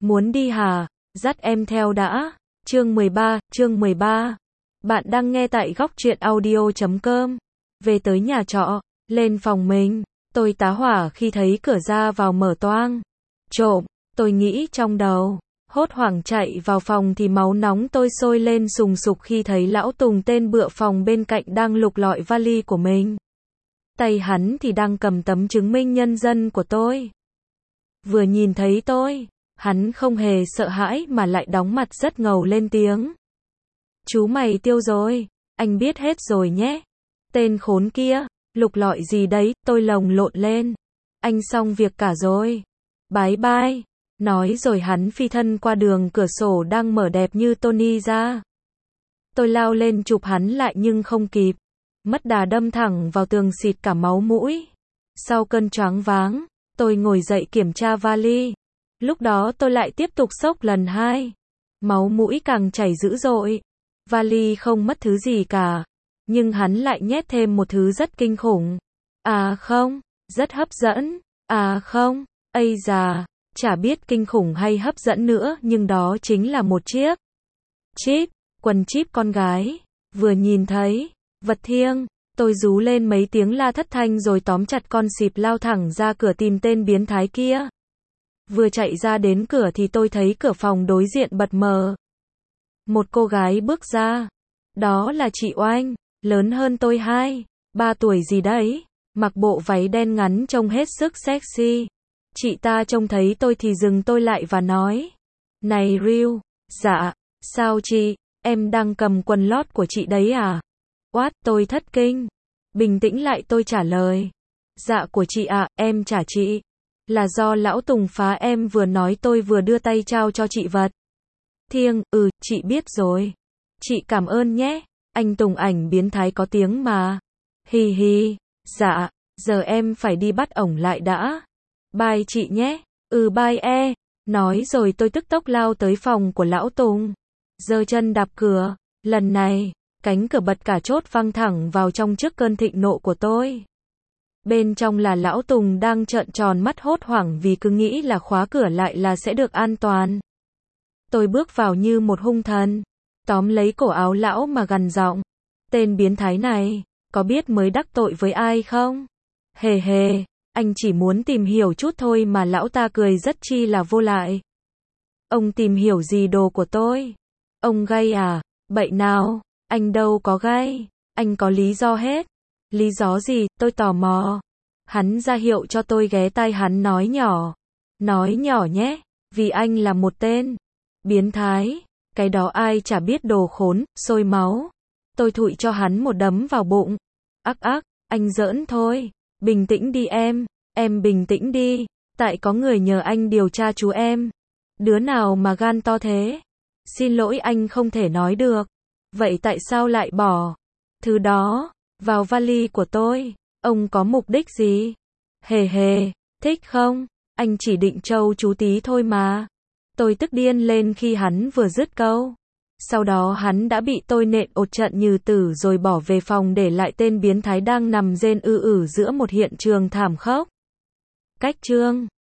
Muốn đi hả? Dắt em theo đã. Chương 13. Bạn đang nghe tại góc truyện audio.com. Về tới nhà trọ, lên phòng mình, tôi tá hỏa khi thấy cửa ra vào mở toang. Trộm, tôi nghĩ trong đầu. Hốt hoảng chạy vào phòng thì máu nóng tôi sôi lên sùng sục khi thấy lão Tùng tên bựa phòng bên cạnh đang lục lọi vali của mình. Tay hắn thì đang cầm tấm chứng minh nhân dân của tôi. Vừa nhìn thấy tôi, hắn không hề sợ hãi mà lại đóng mặt rất ngầu lên tiếng. Chú mày tiêu rồi, anh biết hết rồi nhé. Tên khốn kia, lục lọi gì đấy, tôi lồng lộn lên. Anh xong việc cả rồi. Bye bye. Nói rồi hắn phi thân qua đường cửa sổ đang mở đẹp như Tony ra. Tôi lao lên chụp hắn lại nhưng không kịp. Mất đà đâm thẳng vào tường xịt cả máu mũi. Sau cơn choáng váng, tôi ngồi dậy kiểm tra vali. Lúc đó tôi lại tiếp tục sốc lần 2. Máu mũi càng chảy dữ dội. Vali không mất thứ gì cả. Nhưng hắn lại nhét thêm một thứ rất kinh khủng. À không, rất hấp dẫn. À không, ây già, chả biết kinh khủng hay hấp dẫn nữa nhưng đó chính là một chiếc chip, quần chip con gái. Vừa nhìn thấy, vật thiêng, tôi rú lên mấy tiếng la thất thanh rồi tóm chặt con xịp lao thẳng ra cửa tìm tên biến thái kia. Vừa chạy ra đến cửa thì tôi thấy cửa phòng đối diện bật mở. Một cô gái bước ra. Đó là chị Oanh, lớn hơn tôi 2-3 tuổi gì đấy, mặc bộ váy đen ngắn trông hết sức sexy. Chị ta trông thấy tôi thì dừng tôi lại và nói. Này Ryu, dạ, sao chị, em đang cầm quần lót của chị đấy à? What, tôi thất kinh. Bình tĩnh lại tôi trả lời. Dạ của chị ạ, em trả chị. Là do lão Tùng phá em vừa nói tôi vừa đưa tay trao cho chị vật thiêng. Chị biết rồi. Chị cảm ơn nhé. Anh Tùng ảnh biến thái có tiếng mà. Hi hi. Dạ, giờ em phải đi bắt ổng lại đã. Bye chị nhé. Bye. Nói rồi tôi tức tốc lao tới phòng của lão Tùng. Giơ chân đạp cửa. Lần này, cánh cửa bật cả chốt văng thẳng vào trong trước cơn thịnh nộ của tôi. Bên trong là lão Tùng đang trợn tròn mắt hốt hoảng vì cứ nghĩ là khóa cửa lại là sẽ được an toàn. Tôi bước vào như một hung thần, tóm lấy cổ áo lão mà gằn giọng. Tên biến thái này, có biết mới đắc tội với ai không? Hề hề, anh chỉ muốn tìm hiểu chút thôi mà. Lão ta cười rất chi là vô lại. Ông tìm hiểu gì đồ của tôi? Ông gay à? Bậy nào, anh đâu có gay, anh có lý do hết. Lý do gì? Tôi tò mò. Hắn ra hiệu cho tôi ghé tai hắn nói nhỏ. Nói nhỏ nhé, vì anh là một tên biến thái. Cái đó ai chả biết đồ khốn, sôi máu. Tôi thụi cho hắn một đấm vào bụng. Ác, anh giỡn thôi. Bình tĩnh đi em bình tĩnh đi. Tại có người nhờ anh điều tra chú em. Đứa nào mà gan to thế? Xin lỗi anh không thể nói được. Vậy tại sao lại bỏ thứ đó vào vali của tôi? Ông có mục đích gì? Hề hề, thích không? Anh chỉ định trâu chú tí thôi mà. Tôi tức điên lên khi hắn vừa dứt câu. Sau đó hắn đã bị tôi nện ột trận như tử rồi bỏ về phòng để lại tên biến thái đang nằm rên giữa một hiện trường thảm khốc. Cách chương